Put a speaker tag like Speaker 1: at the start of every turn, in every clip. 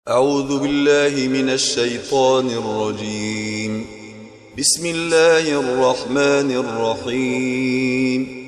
Speaker 1: أعوذ بالله من الشيطان الرجيم. بسم الله الرحمن الرحيم.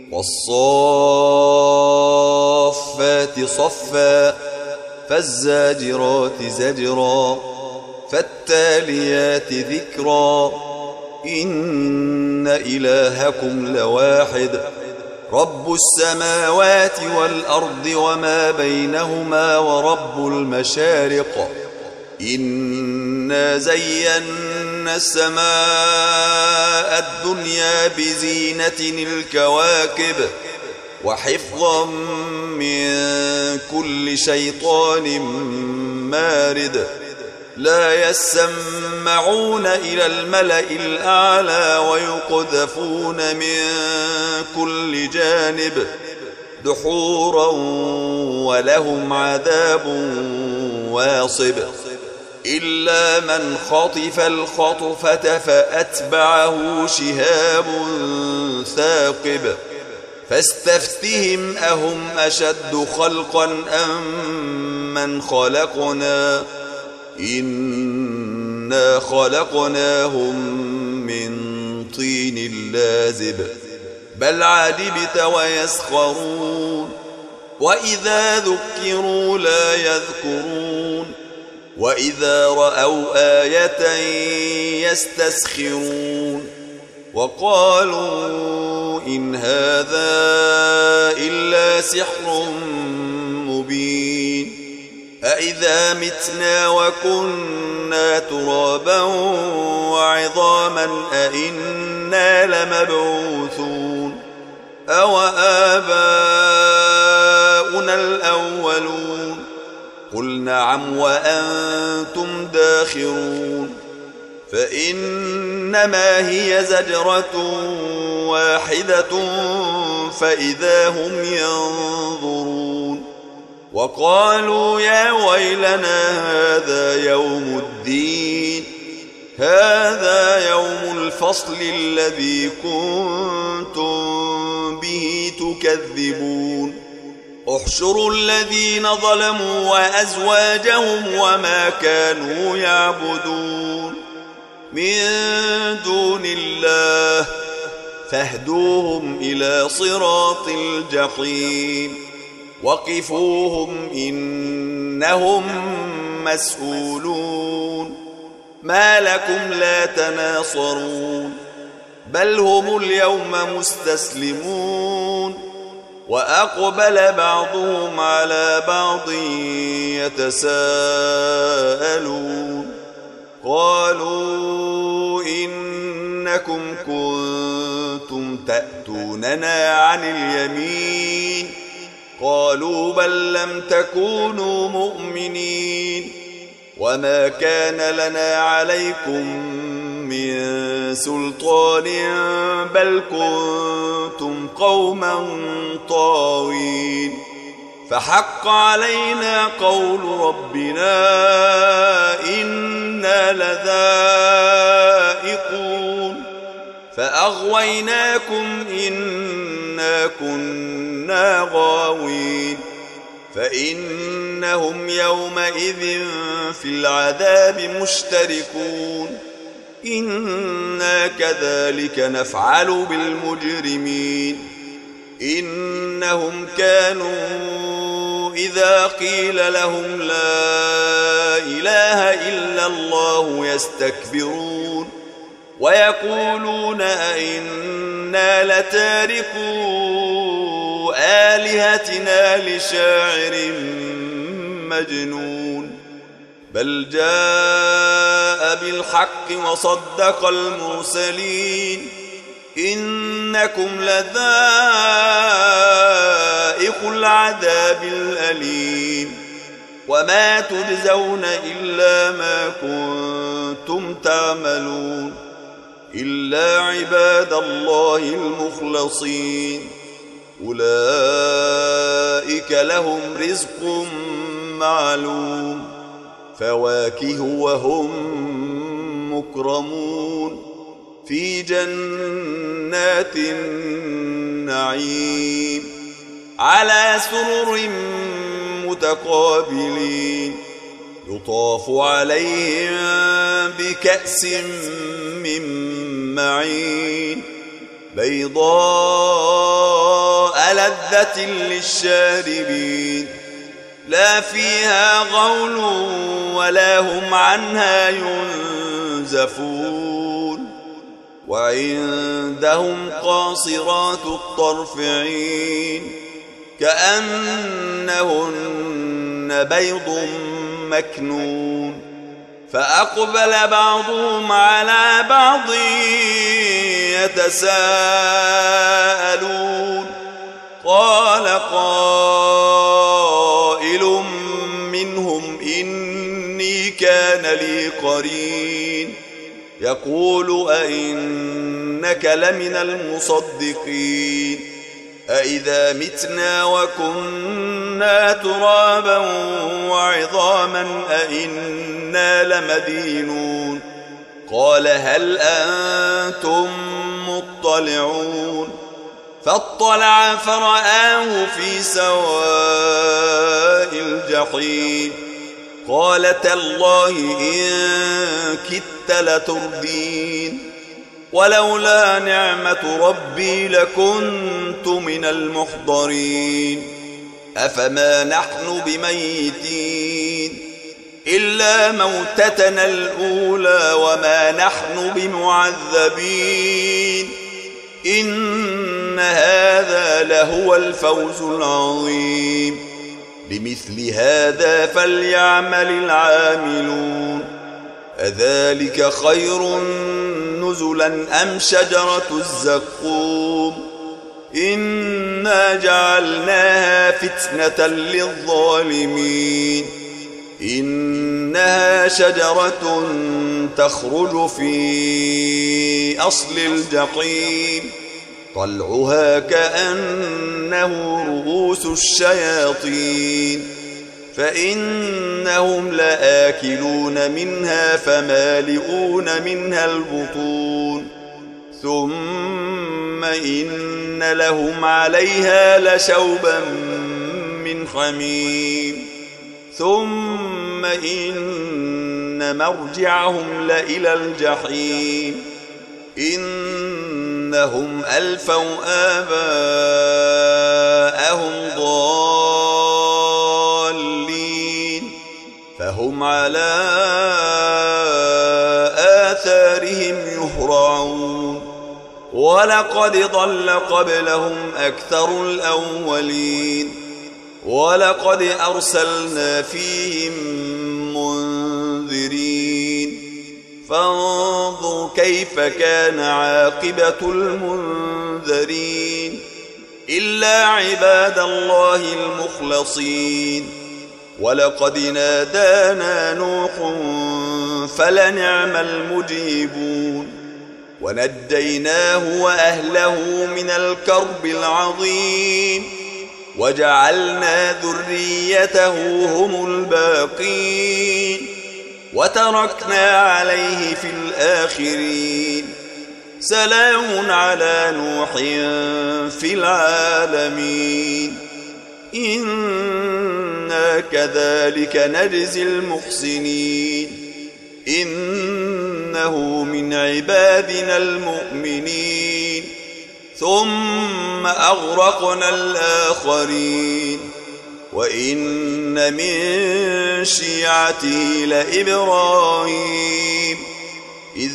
Speaker 1: والصافات صفا فالزاجرات زجرا فالتاليات ذكرا إن إلهكم لواحد رب السماوات والأرض وما بينهما ورب المشارق إنا زينا السماء الدنيا بزينة الكواكب وحفظا من كل شيطان مارد لا يسمعون إلى الملأ الأعلى ويقذفون من كل جانب دحورا ولهم عذاب واصب إلا من خطف الخطفة فأتبعه شهاب ثاقب فاستفتهم أهم أشد خلقا أم من خلقنا إنا خلقناهم من طين لازب بل عجبت ويسخرون وإذا ذكروا لا يذكرون وإذا رأوا آية يستسخرون وقالوا إن هذا إلا سحر مبين أإذا متنا وكنا ترابا وعظاما أإنا لمبعوثون أو آباؤنا الأولون قل نعم وأنتم داخرون فإنما هي زجرة واحدة فإذا هم ينظرون وقالوا يا ويلنا هذا يوم الدين هذا يوم الفصل الذي كنتم به تكذبون احشروا الذين ظلموا وأزواجهم وما كانوا يعبدون من دون الله فاهدوهم إلى صراط الجحيم وقفوهم إنهم مسؤولون ما لكم لا تناصرون بل هم اليوم مستسلمون وأقبل بعضهم على بعض يتساءلون قالوا إنكم كنتم تأتوننا عن اليمين قالوا بل لم تكونوا مؤمنين وما كان لنا عليكم من سلطان بل كنتم قوما طاغين فحق علينا قول ربنا إنا لذائقون فأغويناكم إنا كنا غاوين فإنهم يومئذ في العذاب مشتركون إنا كذلك نفعل بالمجرمين إنهم كانوا إذا قيل لهم لا إله إلا الله يستكبرون ويقولون أئنا لتاركو آلهتنا لشاعر مجنون بل جاء بالحق وصدق المرسلين إنكم لذائق العذاب الأليم وما تجزون إلا ما كنتم تعملون إلا عباد الله المخلصين أولئك لهم رزق معلوم فواكه وهم مكرمون في جنات النعيم على سرر متقابلين يطاف عليهم بكأس من معين بيضاء لذة للشاربين لا فيها غول ولا هم عنها ينزفون وعندهم قاصرات الطرف عين كأنهن بيض مكنون فأقبل بعضهم على بعض يتساءلون قال قائل منهم إني كان لي قرين يقول أئنك لمن المصدقين أئذا متنا وكنا ترابا وعظاما أئنا لمدينون قال هل أنتم مطلعون فاطلع فرآه في سواء الجحيم قال تالله إن كدت لتردين ولولا نعمة ربي لكنت من المحضرين أفما نحن بميتين إلا موتتنا الأولى وما نحن بمعذبين إن هذا لهو الفوز العظيم لمثل هذا فليعمل العاملون أذلك خير نزلا أم شجرة الزقوم إنا جعلناها فتنة للظالمين إنها شجرة تخرج في أصل الجحيم طلعها كأنه رؤوس الشياطين فإنهم لآكلون منها فمالئون منها البطون ثم إن لهم عليها لشوبا من حميم ثم إن مرجعهم لإلى الجحيم إنهم ألفوا آباءهم ضالين فهم على آثارهم يهرعون ولقد ضل قبلهم أكثر الأولين ولقد أرسلنا فيهم منذرين فانظر كيف كان عاقبة المنذرين إلا عباد الله المخلصين ولقد نادانا نوح فلنعم المجيبون ونجيناه وأهله من الكرب العظيم وجعلنا ذريته هم الباقين وتركنا عليه في الآخرين سلام على نوح في العالمين إنا كذلك نجزي المحسنين إنه من عبادنا المؤمنين ثم أغرقنا الآخرين وإن من شيعته لإبراهيم إذ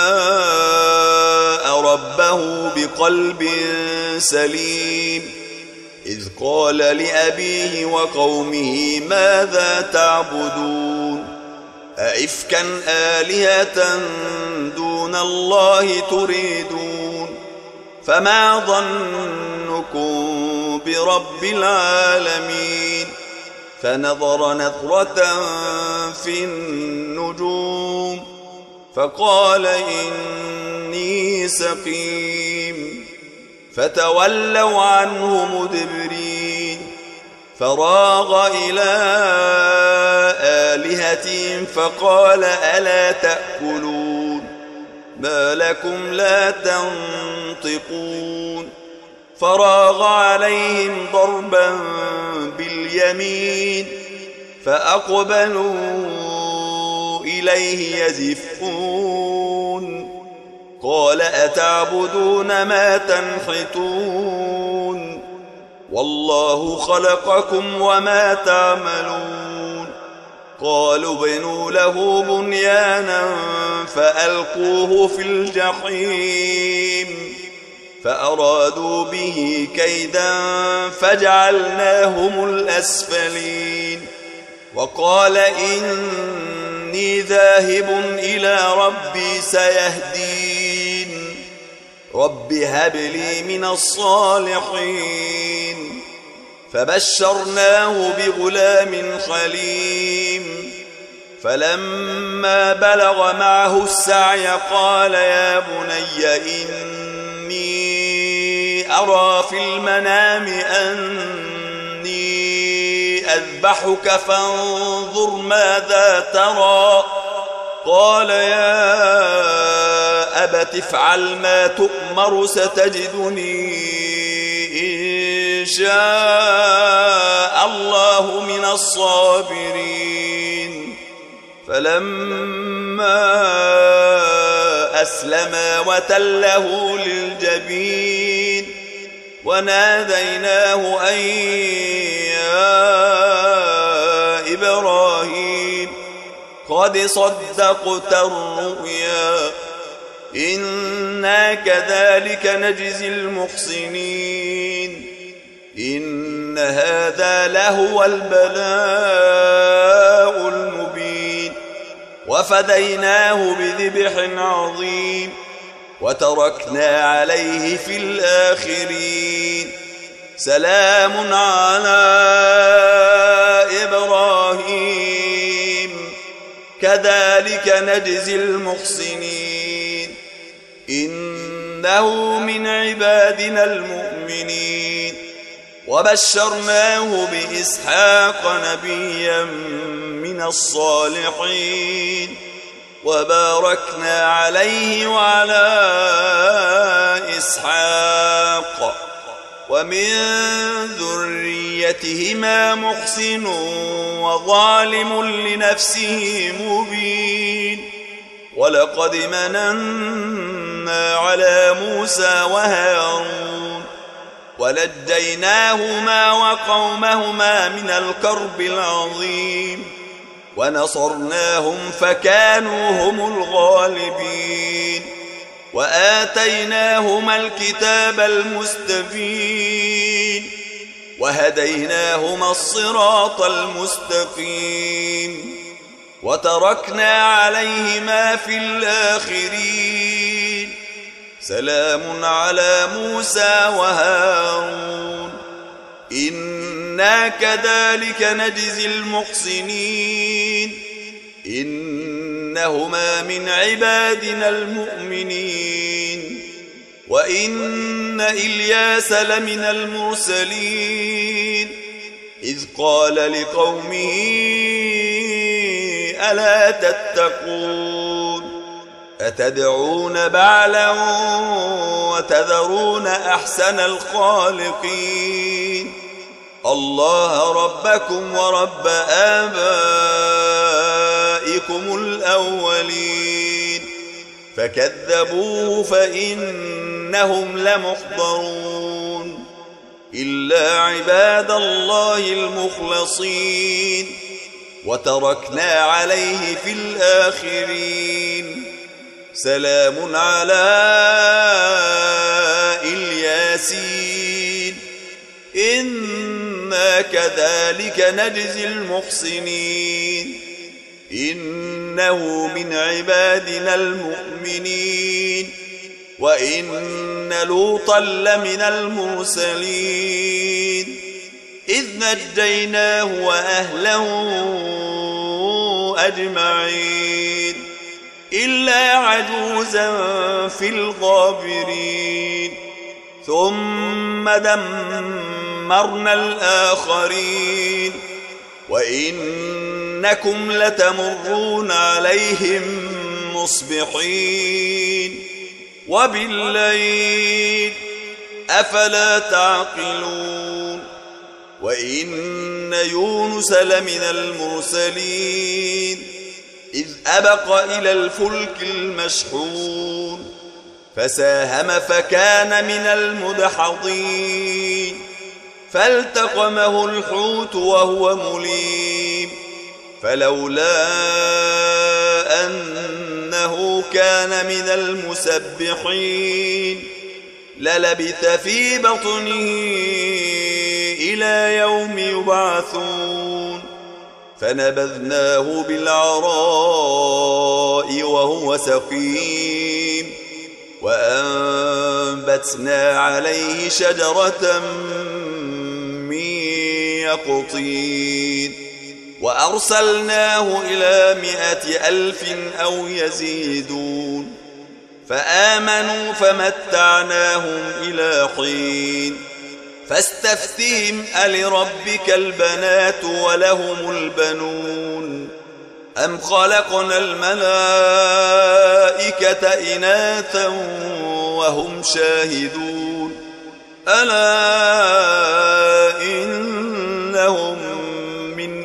Speaker 1: جاء ربه بقلب سليم إذ قال لأبيه وقومه ماذا تعبدون أئفكا آلهة دون الله تريدون فما ظنكم برب العالمين فنظر نظرة في النجوم فقال إني سقيم فتولوا عنه مدبرين فراغ إلى آلهتهم فقال ألا تأكلون ما لكم لا تنطقون فراغ عليهم ضربا باليمين فأقبلوا إليه يزفون قال أتعبدون ما تنحتون والله خلقكم وما تعملون قالوا ابنوا له بنيانا فألقوه في الجحيم فأرادوا به كيدا فجعلناهم الأسفلين وقال إني ذاهب إلى ربي سيهدين رب هب لي من الصالحين فبشرناه بغلام حليم فلما بلغ معه السعي قال يا بني إني أرى في المنام أني أذبحك فانظر ماذا ترى قال يا أبت افعل ما تؤمر ستجدني إن شاء الله من الصابرين فلما أسلما وتله للجبين وناديناه أن يا إبراهيم قد صدقت الرؤيا إنا كذلك نجزي المحسنين إن هذا لهو البلاء المبين وفديناه بذبح عظيم وتركنا عليه في الآخرين سلام على إبراهيم كذلك نجزي المحسنين إنه من عبادنا المؤمنين وبشرناه بإسحاق نبيا من الصالحين وباركنا عليه وعلى إسحاق ومن ذريتهما محسن وظالم لنفسه مبين ولقد مننا على موسى وهارون ونجيناهما وقومهما من الكرب العظيم ونصرناهم فكانوا هم الغالبين وآتيناهما الكتاب المستبين وهديناهما الصراط المستقيم وتركنا عليهما في الآخرين سلام على موسى وهارون إنا كذلك نجزي المحسنين إنهما من عبادنا المؤمنين وإن إلياس لمن المرسلين إذ قال لقومه ألا تتقون أتدعون بعلا وتذرون أحسن الخالقين الله ربكم ورب آبائكم الأولين فكذبوه فإنهم لمحضرون إلا عباد الله المخلصين وتركنا عليه في الآخرين سلام على الياسين إنا كذلك نجزي المحسنين إنه من عبادنا المؤمنين وإن لوطا لمن المرسلين إذ نجيناه وأهله أجمعين إلا عجوزا في الغابرين ثم دمرنا الآخرين وإنكم لتمرون عليهم مصبحين وبالليل أفلا تعقلون وإن يونس لمن المرسلين إذ أبق إلى الفلك المشحون فساهم فكان من المدحضين فالتقمه الحوت وهو مليم فلولا أنه كان من المسبحين للبث في بطنه إلى يوم يبعثون فنبذناه بالعراء وهو سقيم وأنبتنا عليه شجرة من يقطين وأرسلناه إلى 100,000 أو يزيدون فآمنوا فمتعناهم إلى حين فاستفتهم ألربك البنات ولهم البنون أم خلقنا الملائكة إناثا وهم شاهدون ألا إنهم من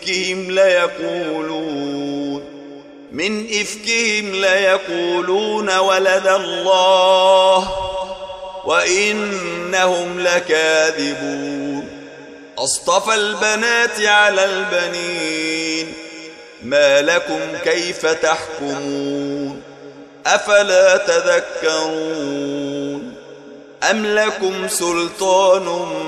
Speaker 1: إفكهم ليقولون ولد الله وإنهم لكاذبون أصطفى البنات على البنين ما لكم كيف تحكمون أفلا تذكرون أم لكم سلطان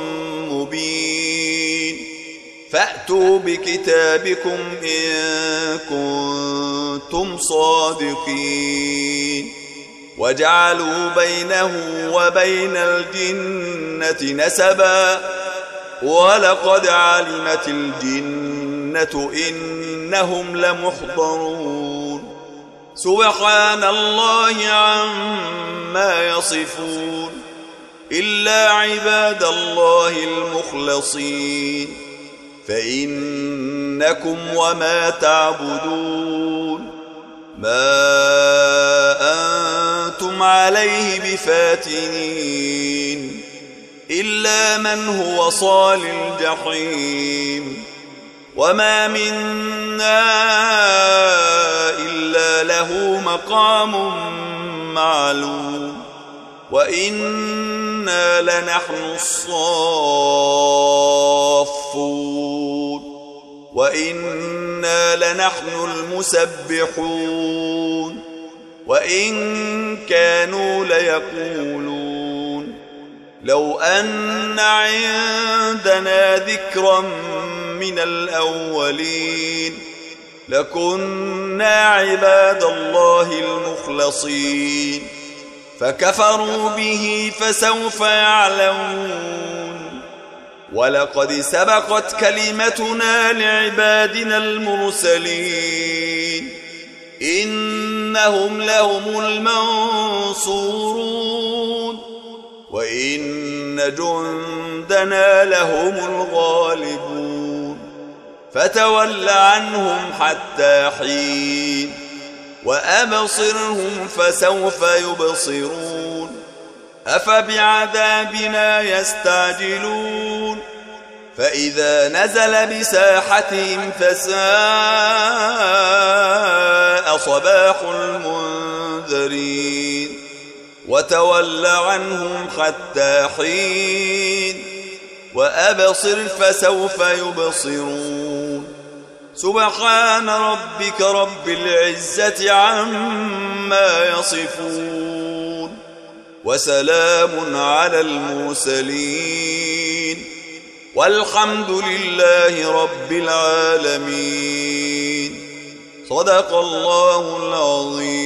Speaker 1: مبين فأتوا بكتابكم إن كنتم صادقين وجعلوا بينه وبين الجنة نسبا ولقد علمت الجنة إنهم لمحضرون سبحان الله عما يصفون إلا عباد الله المخلصين فإنكم وما تعبدون ما أنتم عليه بفاتنين إلا من هو صال الجحيم وما منا إلا له مقام معلوم وإنا لنحن الصافون وإنا لنحن المسبحون وإن كانوا ليقولون لو أن عندنا ذكرا من الأولين لكنا عباد الله المخلصين فكفروا به فسوف يعلمون ولقد سبقت كلمتنا لعبادنا المرسلين إنهم لهم المنصورون وإن جندنا لهم الغالبون فتول عنهم حتى حين وأبصرهم فسوف يبصرون أفبعذابنا يستعجلون فإذا نزل بساحتهم فساء صباح المنذرين وتول عنهم حتى حين وأبصر فسوف يبصرون سبحان ربك رب العزة عما يصفون وسلام على المرسلين والحمد لله رب العالمين صدق الله العظيم.